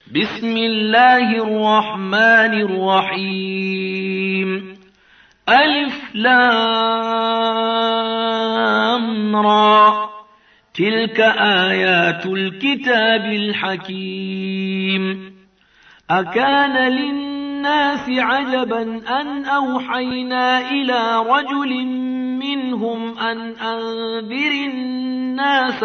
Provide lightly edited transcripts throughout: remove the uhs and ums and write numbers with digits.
بسم الله الرحمن الرحيم. ألف لام را، تلك آيات الكتاب الحكيم. أكان للناس عجبا أن أوحينا إلى رجل منهم أن أنذر الناس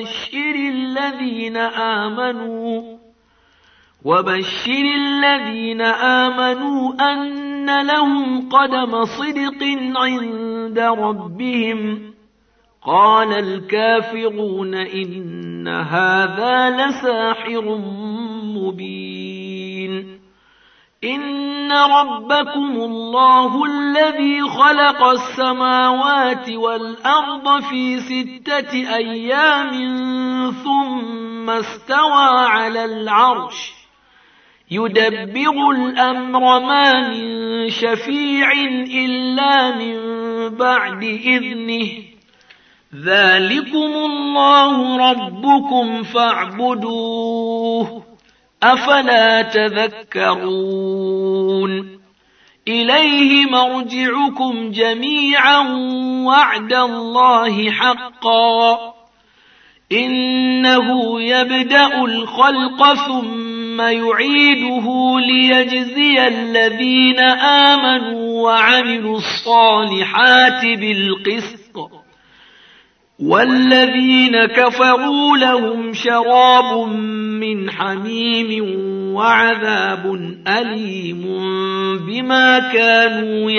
وبشر الذين آمنوا أن لهم قدم صدق عند ربهم. قال الكافرون إن هذا لساحر مبين. إن ربكم الله الذي خلق السماوات والأرض في 6 أيام ثم استوى على العرش يدبر الأمر ما من شفيع إلا من بعد إذنه. ذلكم الله ربكم فاعبدوه، أفلا تذكرون. إليه مرجعكم جميعا وعد الله حقا، إنه يبدأ الخلق ثم يعيده ليجزي الذين آمنوا وعملوا الصالحات بالقسط، والذين كفروا لهم شراب من حميم وعذاب أليم بما كانوا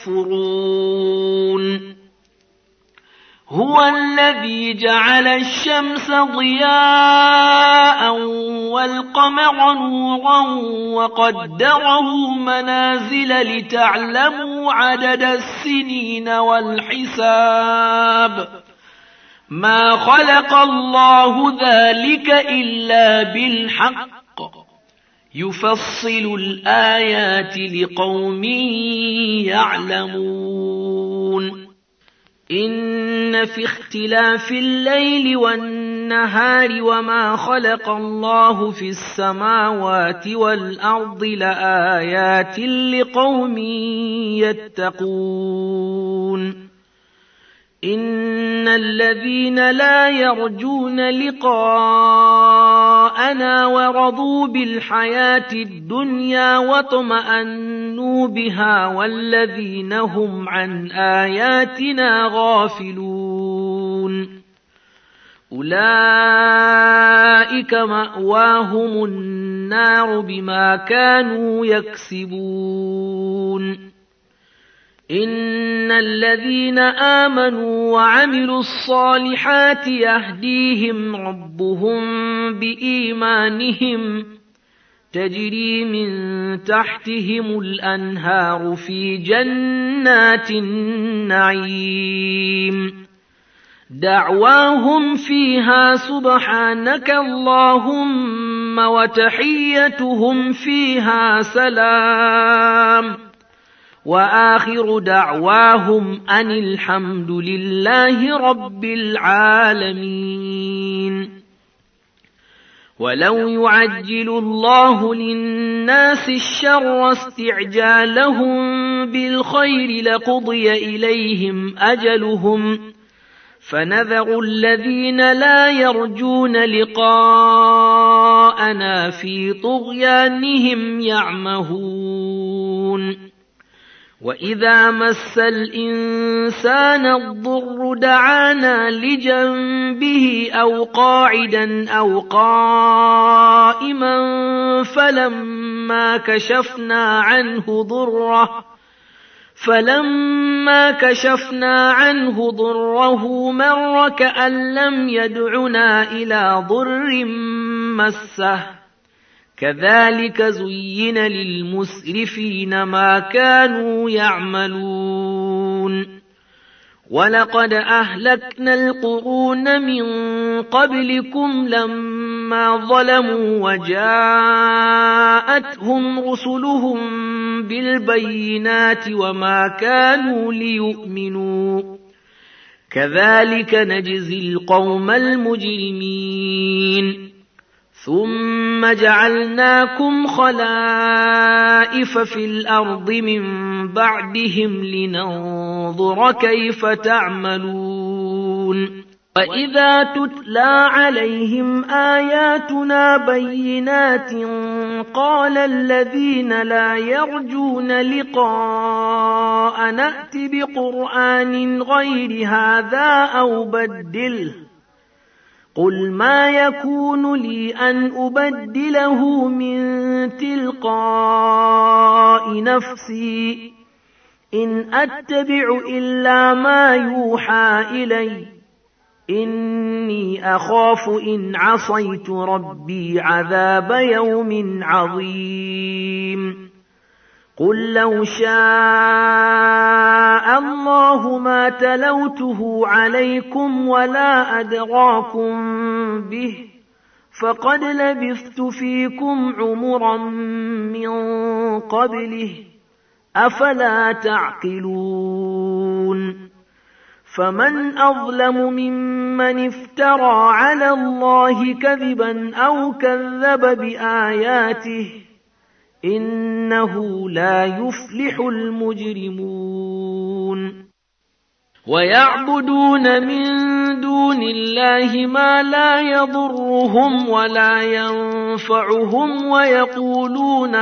يكفرون. هو الذي جعل الشمس ضياء والقمر نورا وقدره منازل لتعلموا عدد السنين والحساب. ما خلق الله ذلك إلا بالحق، يفصل الآيات لقوم يعلمون. إن في اختلاف الليل والنهار وما خلق الله في السماوات والأرض لآيات لقوم يتقون. إن الذين لا يرجون لقاءنا ورضوا بالحياة الدنيا واطمأنوا بها والذين هم عن آياتنا غافلون أولئك مأواهم النار بما كانوا يكسبون. إن الذين آمنوا وعملوا الصالحات يهديهم ربهم بإيمانهم، تجري من تحتهم الأنهار في جنات النعيم. دعواهم فيها سبحانك اللهم وتحيتهم فيها سلام، وآخر دعواهم أن الحمد لله رب العالمين. ولو يعجل الله للناس الشر استعجالهم بالخير لقضي إليهم أجلهم، فنذر الذين لا يرجون لقاءنا في طغيانهم يعمهون. وإذا مس الإنسان الضر دعانا لجنبه أو قاعدا أو قائما فلما كشفنا عنه ضره مر كأن لم يدعنا إلى ضر مسه. كذلك زين للمسرفين ما كانوا يعملون. ولقد أهلكنا القرون من قبلكم لما ظلموا وجاءتهم رسلهم بالبينات وما كانوا ليؤمنوا. كذلك نجزي القوم المجرمين. ثم جعلناكم خلائف في الأرض من بعدهم لننظر كيف تعملون وإذا تتلى عليهم آياتنا بينات قال الذين لا يرجون لقاء نأت بقرآن غير هذا أو بدله قل ما يكون لي أن أبدله من تلقاء نفسي إن أتبع إلا ما يوحى إلي إني أخاف إن عصيت ربي عذاب يوم عظيم قل لو شاء الله ما تلوته عليكم ولا أدراكم به فقد لبثت فيكم عمرا من قبله أفلا تعقلون فمن أظلم ممن افترى على الله كذبا أو كذب بآياته إنه لا يفلح المجرمون ويعبدون من دون الله ما لا يضرهم ولا ينفعهم ويقولون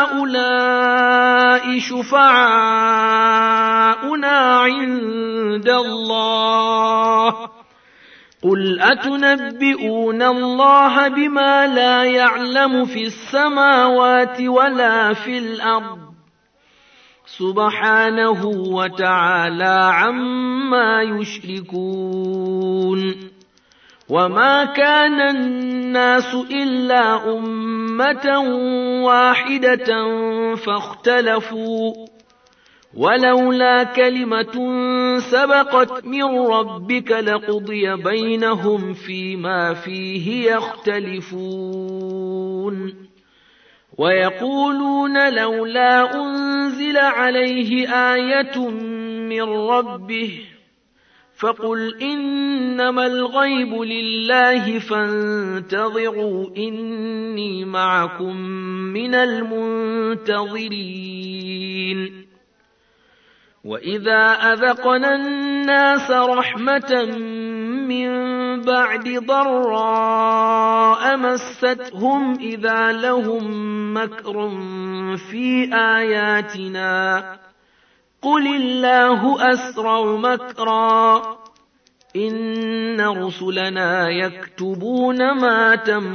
هؤلاء شفعاؤنا عند الله قل أتنبئون الله بما لا يعلم في السماوات ولا في الأرض سبحانه وتعالى عما يشركون وما كان الناس إلا أمة واحدة فاختلفوا ولولا كلمة سبقت من ربك لقضي بينهم فيما فيه يختلفون ويقولون لولا أنزل عليه آية من ربه فقل إنما الغيب لله فانتظروا إني معكم من المنتظرين وإذا أذقنا الناس رحمة من بعد ضراء مستهم إذا لهم مكر في آياتنا قل الله أسرع مكرا إن رسلنا يكتبون ما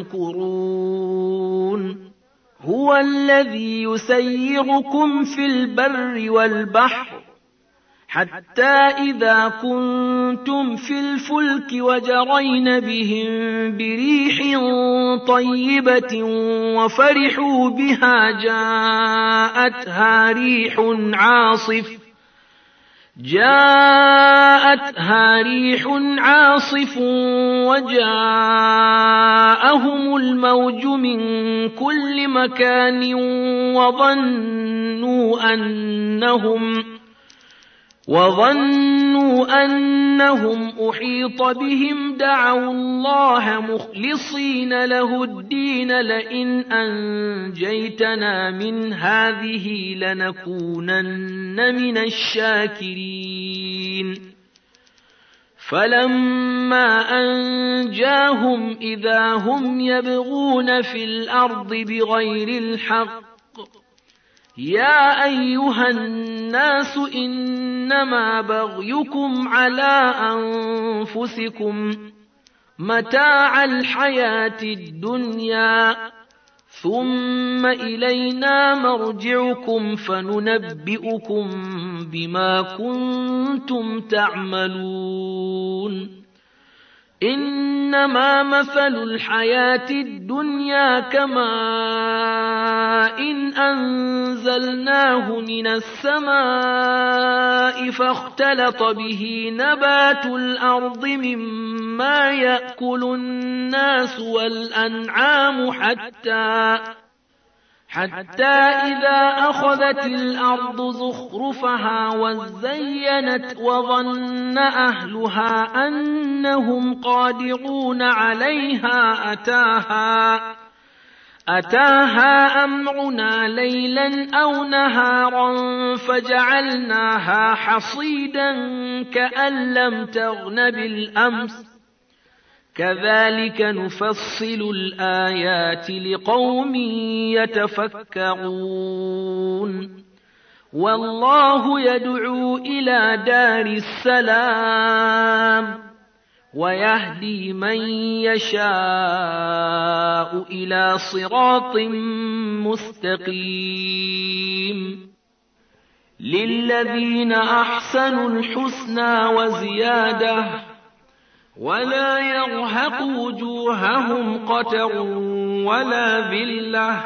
تمكرون هو الذي يسيركم في البر والبحر حتى إذا كنتم في الفلك وجرين بهم بريح طيبة وفرحوا بها جاءتها ريح عاصف وجاءهم الموج من كل مكان وظنوا أنهم أحيط بهم دعوا الله مخلصين له الدين لئن أنجيتنا من هذه لنكونن من الشاكرين فلما أنجاهم إذا هم يبغون في الأرض بغير الحق يا أيها الناس إنما بغيكم على أنفسكم متاع الحياة الدنيا ثم إلينا مرجعكم فننبئكم بما كنتم تعملون إنما مثل الحياة الدنيا كماء إن أنزلناه من السماء فاختلط به نبات الأرض مما يأكل الناس والأنعام حتى إذا أخذت الأرض زخرفها وزينت وظن أهلها أنهم قادرون عليها أتاها أمرنا ليلا أو نهارا فجعلناها حصيدا كأن لم تغن بالأمس كذلك نفصل الآيات لقوم يتفكرون والله يدعو إلى دار السلام ويهدي من يشاء إلى صراط مستقيم للذين أحسنوا الحسنى وزيادة ولا يرهق وجوههم قتر ولا ذلة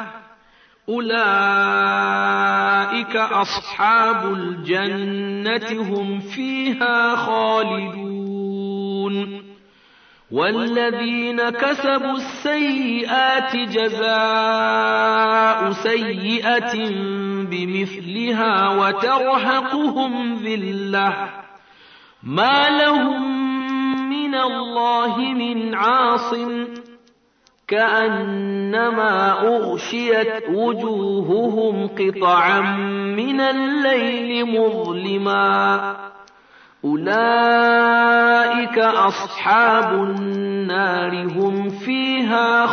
أولئك أصحاب الجنة هم فيها خالدون والذين كسبوا السيئات جزاء سيئة بمثلها وترهقهم ذلة ما لهم من الله من عاصم كأنما أغشيت وجوههم قطعا من الليل مظلما أولئك أصحاب النار هم فيها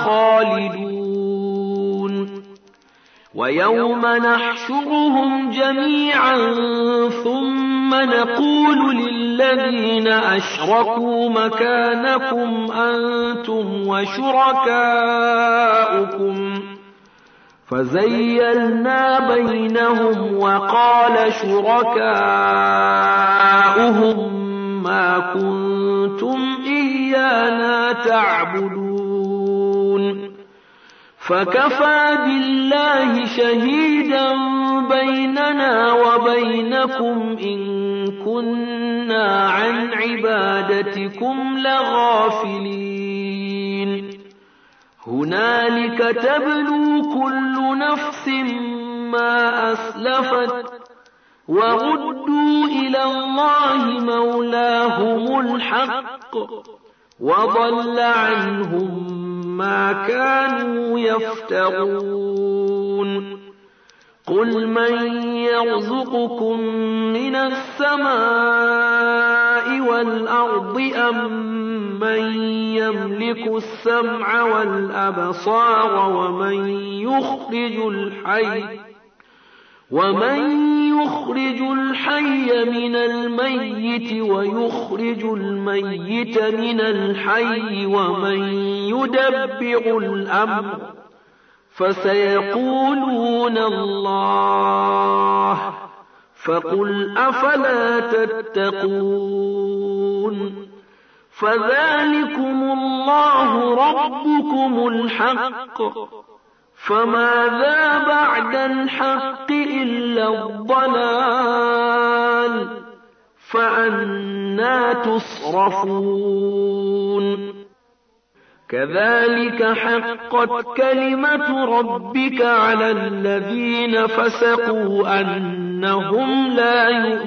خالدون ويوم نحشرهم جميعا ثم نقول للذين أشركوا مكانكم أنتم وشركاؤكم فزيلنا بينهم وقال شركاؤهم ما كنتم إيانا تعبدون فكفى بالله شهيدا بيننا وبينكم إن كنا عن عبادتكم لغافلين هنالك تبلو كل نفس ما أسلفت وردوا إلى الله مولاهم الحق وضل عنهم ما كانوا يفترون قل من يرزقكم من السماء والأرض أم من يملك السمع والأبصار ومن يخرج الحي من الميت ويخرج الميت من الحي ومن يدبر الأمر فسيقولون الله فقل أفلا تتقون فذلكم الله ربكم الحق فماذا بعد الحق إلا الضلال فأنى تصرفون كذلك حقت كلمة ربك على الذين فسقوا أنهم لا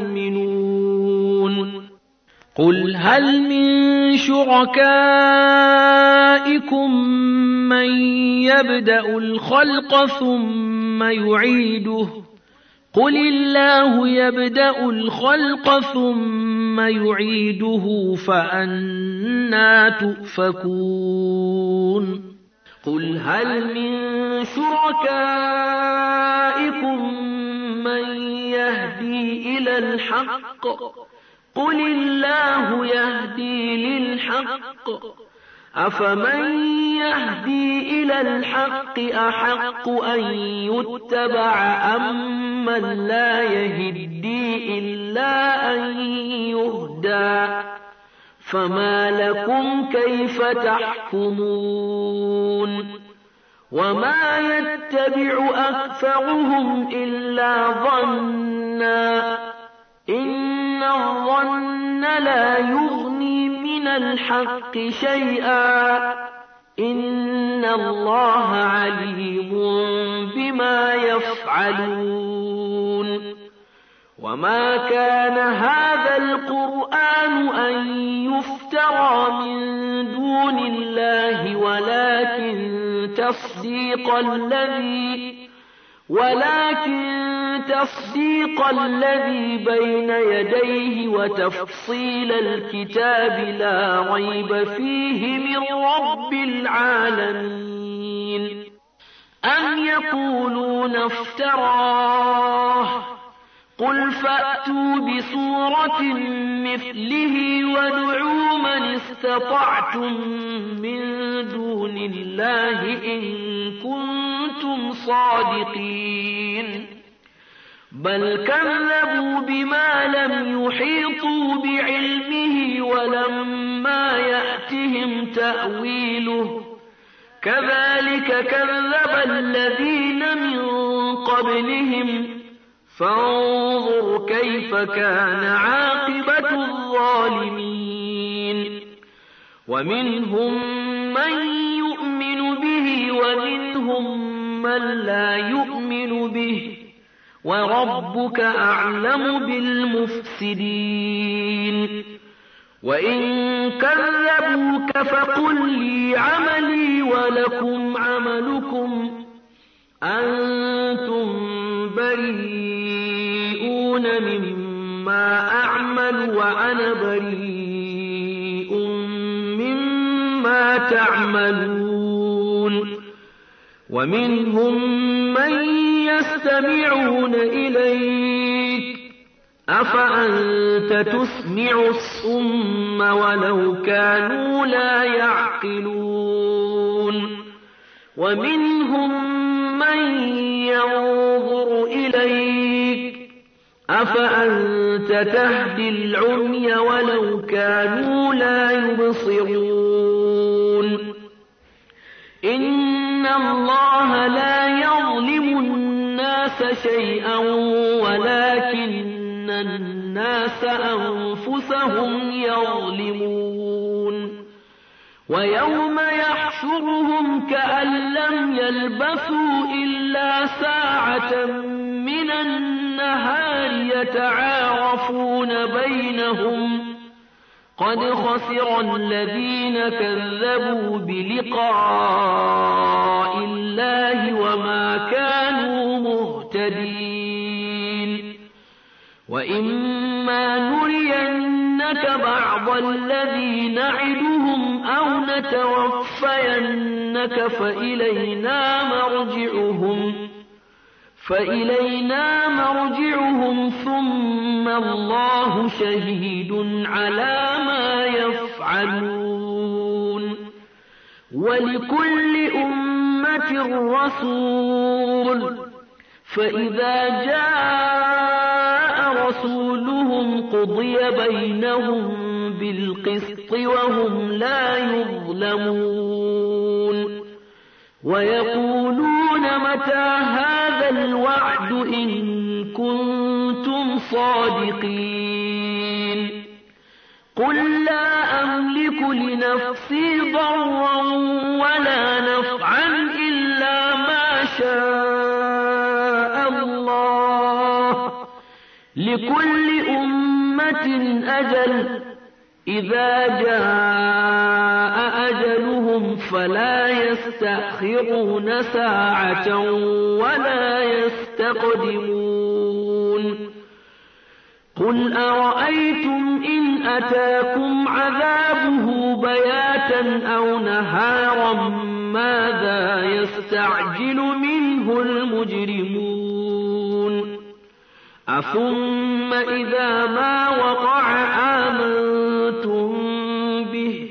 يؤمنون قل هل من شركائكم من يبدأ الخلق ثم يعيده قل الله يبدأ الخلق ثم يعيده فأنى تؤفكون قل هل من شركائكم من يهدي إلى الحق قل الله يهدي للحق أفمن يهدي إلى الحق أحق أن يتبع أم من لا يهدي إلا أن يهدى فما لكم كيف تحكمون وما يتبع أكثرهم إلا ظنا إن الظن لا يغني من الحق شيئا إن الله عليم بما بما يفعلون وما كان هذا القرآن أن يفترى من دون الله ولكن تصديق الذي بين يديه وتفصيل الكتاب لا ريب فيه من رب العالمين أم يقولون افتراه قل فأتوا بسورة مثله وادعوا من استطعتم من دون الله إن كنتم صادقين بل كذبوا بما لم يحيطوا بعلمه ولما يأتهم تأويله كذلك كذب الذين من قبلهم فانظر كيف كان عاقبة الظالمين ومنهم من يؤمن به ومنهم من لا يؤمن به وربك أعلم بالمفسدين وإن كذبوك فقل لي عملي ولكم عملكم أنتم بريئون مما أعمل وأنا بريء مما تعملون ومنهم من يستمعون إليك أفأنت تسمع الصم ولو كانوا لا يعقلون ومنهم من ينظر إليك أفأنت تهدي العمي ولو كانوا لا يبصرون إن الله لا يظلم الناس شيئا ولكن الناس أنفسهم يظلمون ويوم يحشرهم كأن لم يلبثوا إلا ساعة من النهار يتعارفون بينهم قد خسر الذين كذبوا بلقاء الله وما كانوا مهتدين وإما نرينك بعض الذي نعدهم أو نتوفينك فإلينا مرجعهم ثم الله شهيد على ما يفعلون ولكل أمة رسول فإذا جاء رسولهم قضي بينهم بالقسط وهم لا يظلمون ويقولون متى هذا الوعد إن كنتم صادقين قل لا أملك لنفسي ضرا ولا نفعا إلا ما شاء الله لكل أمة أجل إذا جاء أجلهم فلا يستأخرون ساعة ولا يستقدمون قل أرأيتم إن أتاكم عذابه بياتا أو نهارا ماذا يستعجل منه المجرمون أثم إذا ما وقع آمنتم به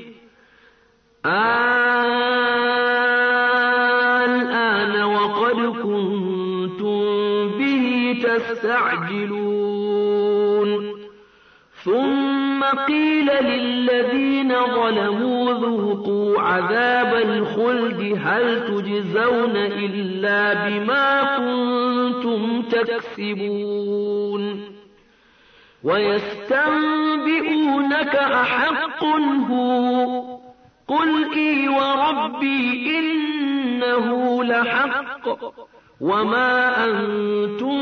الآن وقد كنتم به تستعجلون ثم قيل للذين ظلموا ذوقوا عذاب الخلد هل تجزون إلا بما كنتم تكسبون ويستنبئونك أحق هو قل إي وربي إنه لحق وما أنتم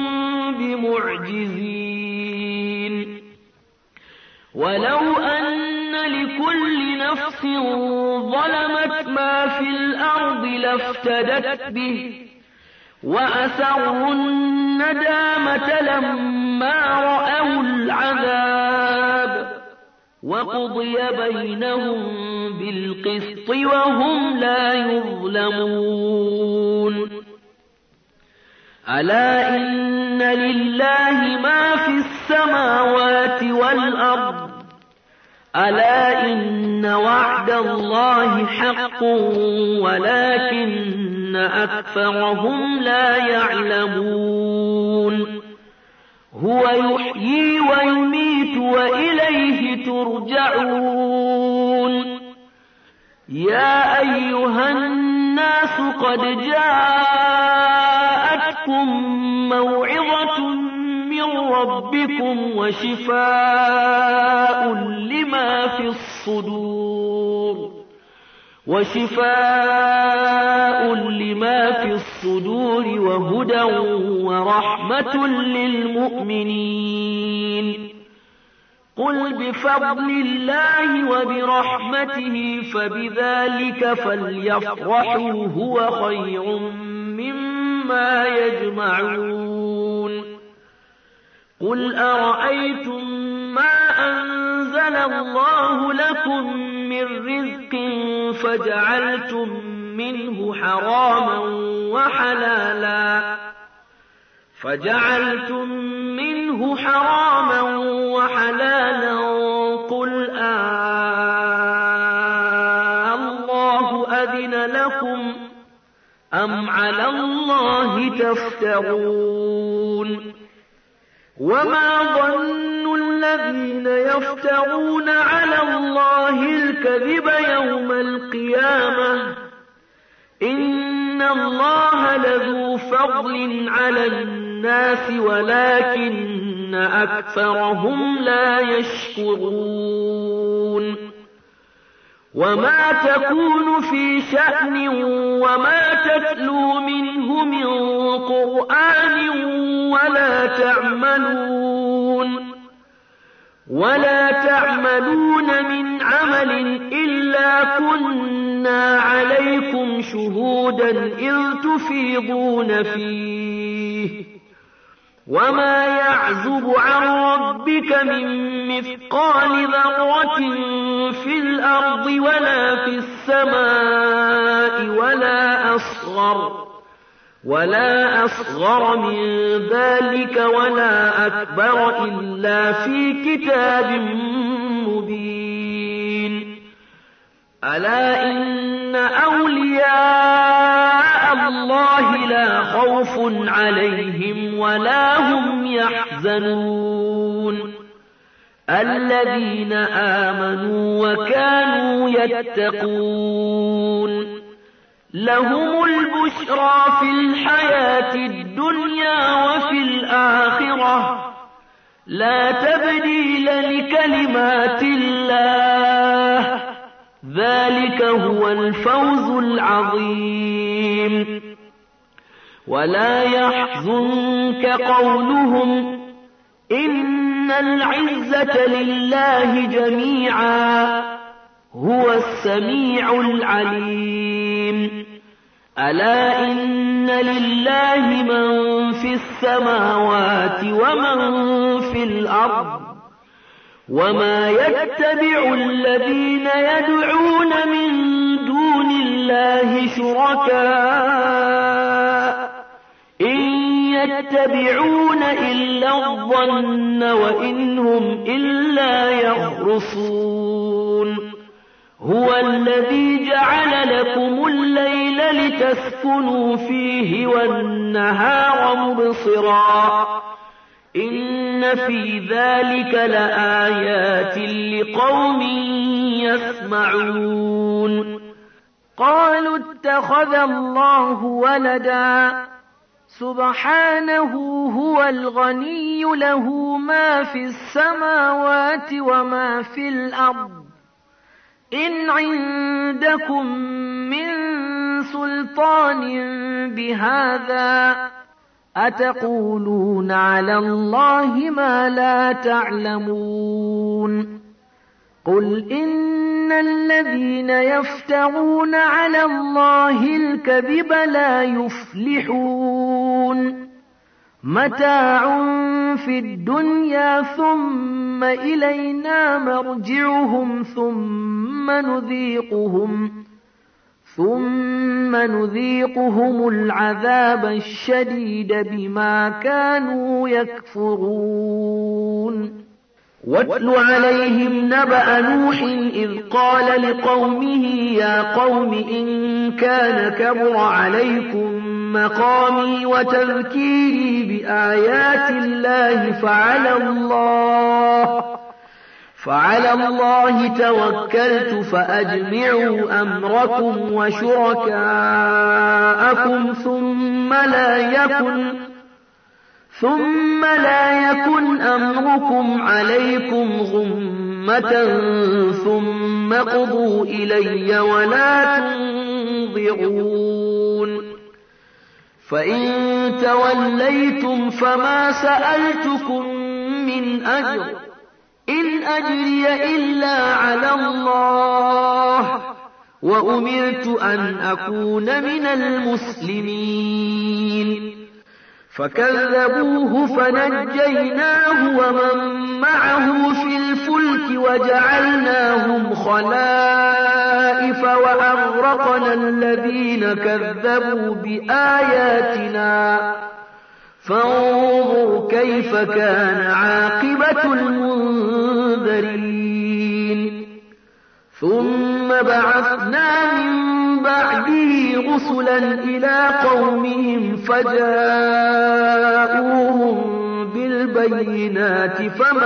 بمعجزين. ولو أن لكل نفس ظلمت ما في الأرض لافتدت به وأسروا الندامة لما رأوا العذاب وقضي بينهم بالقسط وهم لا يظلمون. ألا إن لله ما في السماوات والأرض ألا إن وعد الله حق ولكن أكثرهم لا يعلمون. هو يحيي ويميت وإليه ترجعون. يا أيها الناس قد جاءتكم موعظة من ربكم وشفاء لما في الصدور وهدى ورحمة للمؤمنين. قل بفضل الله وبرحمته فبذلك فليفرحوا هو خير مما يجمعون. قل أرأيتم ما أنزل الله لكم من رزق فجعلتم منه حراما وحلالا قل الله أذن لكم أم على الله تفترون. وما ظن الذين يفترون على الله الكذب يوم القيامة إن الله لذو فضل على الناس ولكن أكثرهم لا يشكرون. وما تكون في شأن وما تتلو منه من قرآن ولا تعملون من عمل إلا كنا عليكم شهودا إذ تفيضون فيه. وما يعزب عن ربك من مثقال ذرة في الأرض ولا في السماء ولا أصغر من ذلك ولا أكبر إلا في كتاب مبين. ألا إن أولياء الله لا خوف عليهم ولا هم يحزنون. الذين آمنوا وكانوا يتقون لهم البشرى في الحياة الدنيا وفي الآخرة لا تبديل لكلمات الله ذلك هو الفوز العظيم. ولا يحزنك قولهم إن العزة لله جميعا هو السميع العليم. ألا إن لله من في السماوات ومن في الأرض وما يتبع الذين يدعون من دون الله شركاء إن يتبعون إلا الظن وإن هم إلا يخرصون. هو الذي جعل لكم الليل لتسكنوا فيه والنهار مبصرا إن في ذلك لآيات لقوم يسمعون. قالوا اتخذ الله ولدا سبحانه هو الغني له ما في السماوات وما في الأرض إن عندكم من سلطان بهذا أتقولون على الله ما لا تعلمون قل إن الذين يفترون على الله الكذب لا يفلحون متاع في الدنيا ثم إلينا مرجعهم ثم نذيقهم العذاب الشديد بما كانوا يكفرون واتل عليهم نبأ نوح إذ قال لقومه يا قوم إن كان كبر عليكم مقامي وتذكيري بآيات الله فعلى الله توكلت فأجمعوا أمركم وشركاءكم ثم لا يكن أمركم عليكم غمة ثم قضوا إلي ولا تنظرون فإن توليتم فما سألتكم من أجر إن أجري إلا على الله وأمرت أن أكون من المسلمين فكذبوه فنجيناه ومن معه في الفلك وجعلناهم خلائف وأغرقنا الذين كذبوا بآياتنا فانظر كيف كان عاقبة المنذرين ثم بعثنا من بعده رسلا إلى قومهم فجاءوهم بالبينات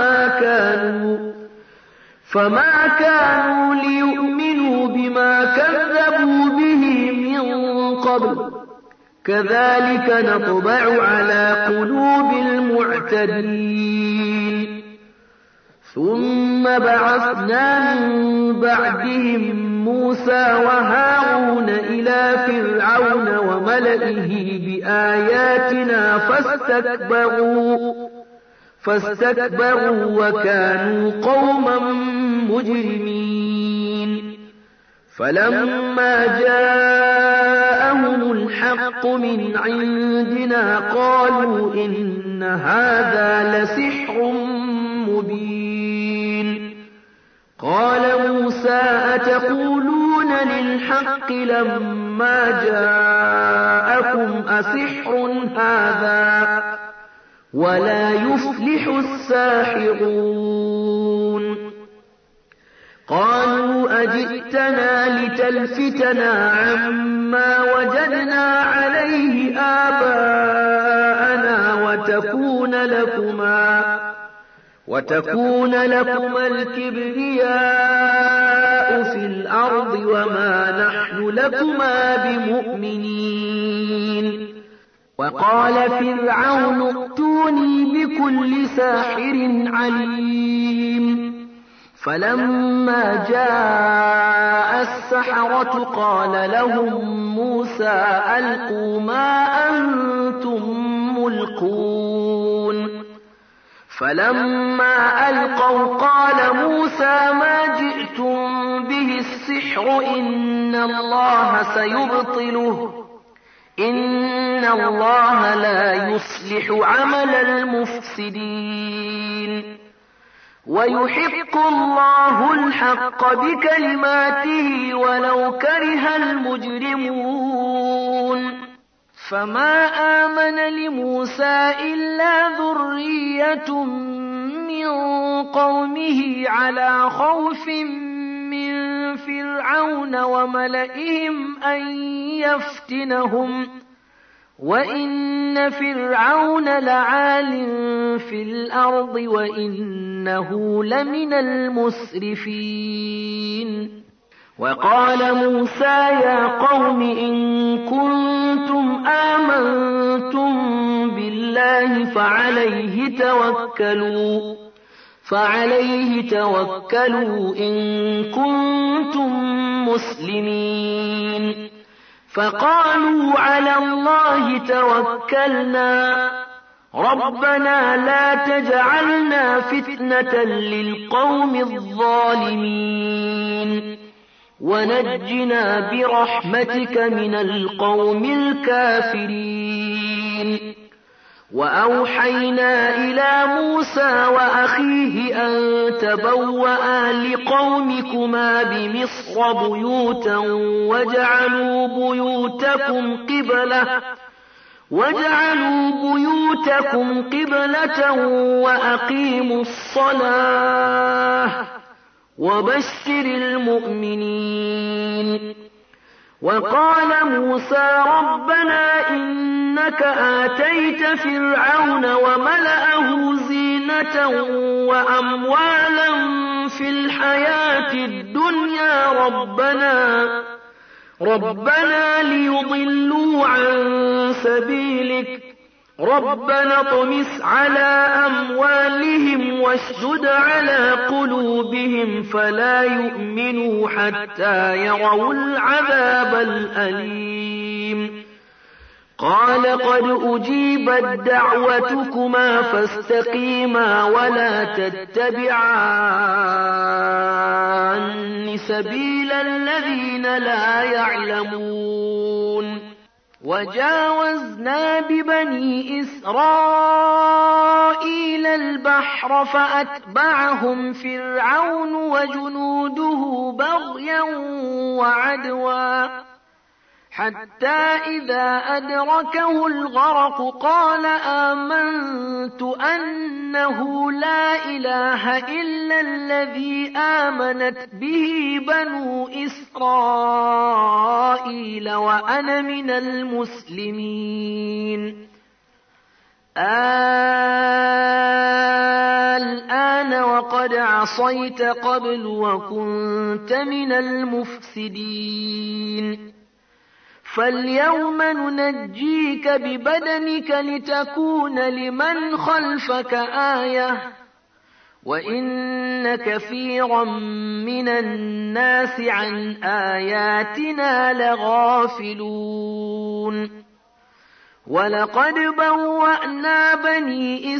فما كانوا ليؤمنوا بما كذبوا به من قبل كذلك نطبع على قلوب المعتدين ثم بعثنا من بعدهم موسى وهارون إلى فرعون وملئه بآياتنا فاستكبروا وكانوا قوما مجرمين فلما جاءهم الحق من عندنا قالوا إن هذا لسحر مبين قال موسى أتقولون للحق لما جاءكم أسحر هذا ولا يفلح الساحرون قالوا أجئتنا لتلفتنا عما وجدنا عليه آباءنا وتكون لكما الكبرياء في الأرض وما نحن لكما بمؤمنين وقال فرعون ائتوني بكل ساحر عليم فلما جاء السحرة قال لهم موسى ألقوا ما أنتم ملقون فلما ألقوا قال موسى ما جئتم به السحر إن الله سيبطله إن الله لا يصلح عمل المفسدين ويحق الله الحق بكلماته ولو كره المجرمون فما آمن لموسى إلا ذرية من قومه على خوف من فرعون وملئهم أن يفتنهم وإن فرعون لعال في الأرض وإنه لمن المسرفين وقال موسى يا قوم إن كنتم آمنتم بالله فعليه توكلوا إن كنتم مسلمين فقالوا على الله توكلنا ربنا لا تجعلنا فتنة للقوم الظالمين ونجنا برحمتك من القوم الكافرين. وأوحينا إلى موسى وأخيه أن تبوأ لقومكما بمصر بيوتا واجعلوا بيوتكم قبلة وأقيموا الصلاة وبشر المؤمنين. وقال موسى ربنا إنك آتيت فرعون وملأه زينة وأموالا في الحياة الدنيا ربنا ليضلوا عن سبيلك ربنا اطمس على أموالهم واشدد على قلوبهم فلا يؤمنوا حتى يروا العذاب الأليم. قال قد أجيبت دعوتكما فاستقيما ولا تتبعان سبيل الذين لا يعلمون. وجاوزنا ببني إسرائيل البحر فأتبعهم فرعون وجنوده بغيا وعدوا حتى إذا أدركه الغرق قال آمنت أنه لا إله إلا الذي آمنت به بنو إسرائيل وأنا من المسلمين. الآن وقد عصيت قبل وكنت من المفسدين. فاليوم ننجيك ببدنك لتكون لمن خلفك آية وإن كثيرا من الناس عن آياتنا لغافلون. ولقد بوأنا بني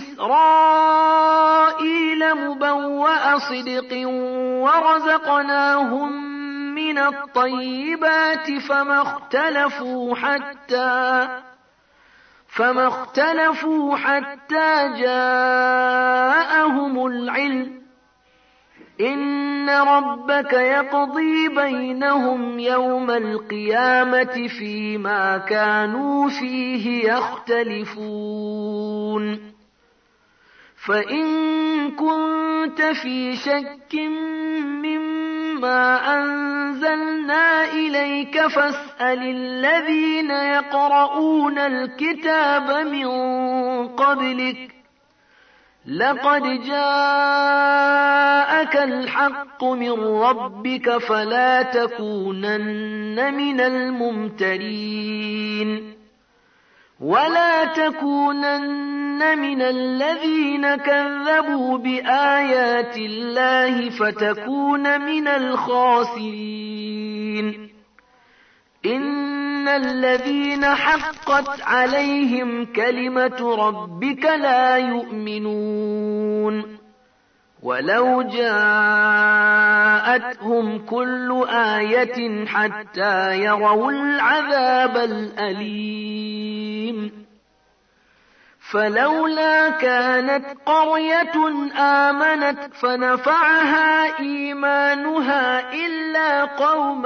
إسرائيل مبوأ صدق ورزقناهم من الطيبات فما اختلفوا حتى جاءهم العلم. إن ربك يقضي بينهم يوم القيامة فيما كانوا فيه يختلفون. فإن كنت في شك مما أنزلنا إليك فاسأل الذين يقرؤون الكتاب من قبلك لقد جاءك الحق من ربك فلا تكونن من الممترين. ولا تكونن من الذين كذبوا بآيات الله فتكون من الخاسرين. إن الذين حقت عليهم كلمة ربك لا يؤمنون. ولو جاءتهم كل آية حتى يروا العذاب الأليم. فلولا كانت قرية آمنت فنفعها إيمانها إلا قوم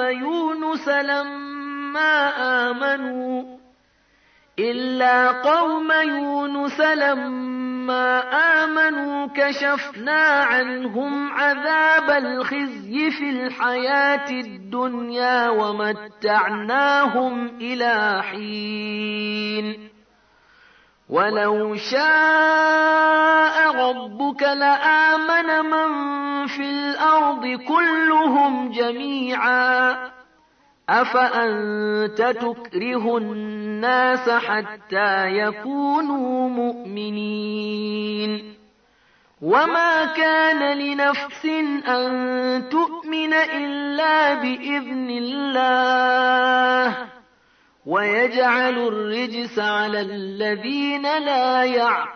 يونس لما آمنوا كشفنا عنهم عذاب الخزي في الحياة الدنيا ومتعناهم إلى حين. ولو شاء ربك لآمن من في الأرض كلهم جميعا أفأنت تكره الناس حتى يكونوا مؤمنين. وما كان لنفس أن تؤمن إلا بإذن الله ويجعل الرجس على الذين لا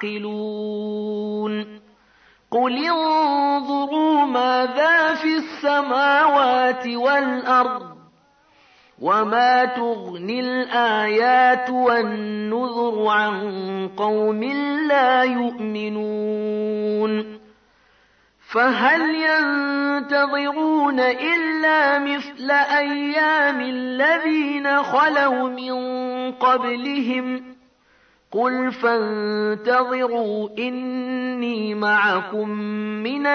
يعقلون قل انظروا ماذا في السماوات والأرض وما تغني الآيات والنذر عن قوم لا يؤمنون فهل ينتظرون إلا مثل أيام الذين خلوا من قبلهم قل فانتظروا إني معكم من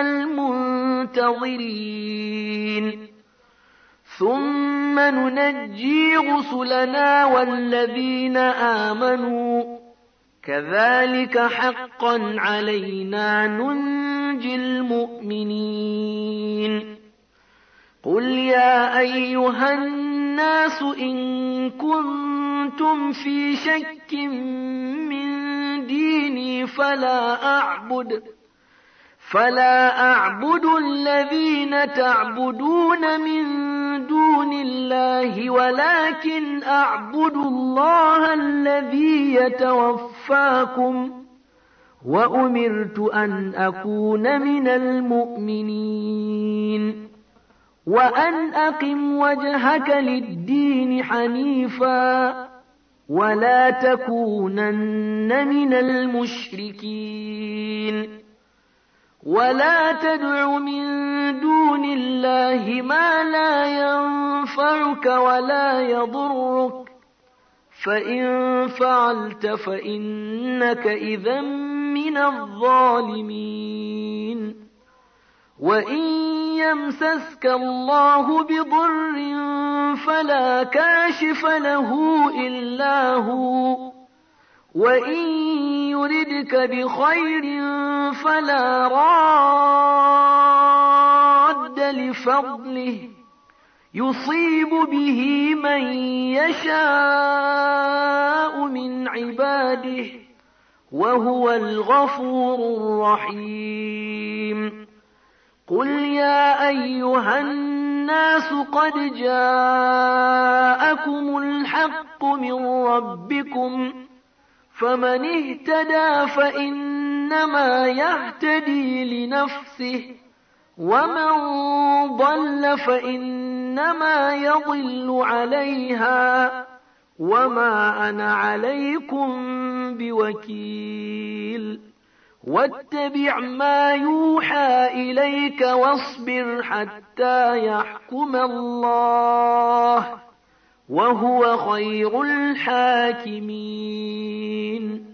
المنتظرين ثم ننجي رسلنا والذين آمنوا كذلك حقا علينا ننجي المؤمنين قل يا أيها الناس إن كنتم في شك من ديني فلا أعبد الذين تعبدون من دون الله ولكن أعبد الله الذي يتوفاكم وأمرت أن أكون من المؤمنين وأن أقم وجهك للدين حنيفا ولا تكونن من المشركين ولا تدع من دون الله ما لا ينفعك ولا يضرك فإن فعلت فإنك إذا من الظالمين وإن يمسسك الله بضر فلا كاشف له إلا هو وإن يردك بخير فلا راد لفضله يصيب به من يشاء من عباده وهو الغفور الرحيم قل يا أيها الناس قد جاءكم الحق من ربكم فمن اهتدى فإنما يهتدي لنفسه ومن ضل فإنما يضل عليها وما أنا عليكم بوكيل واتبع ما يوحى إليك واصبر حتى يحكم الله وهو خير الحاكمين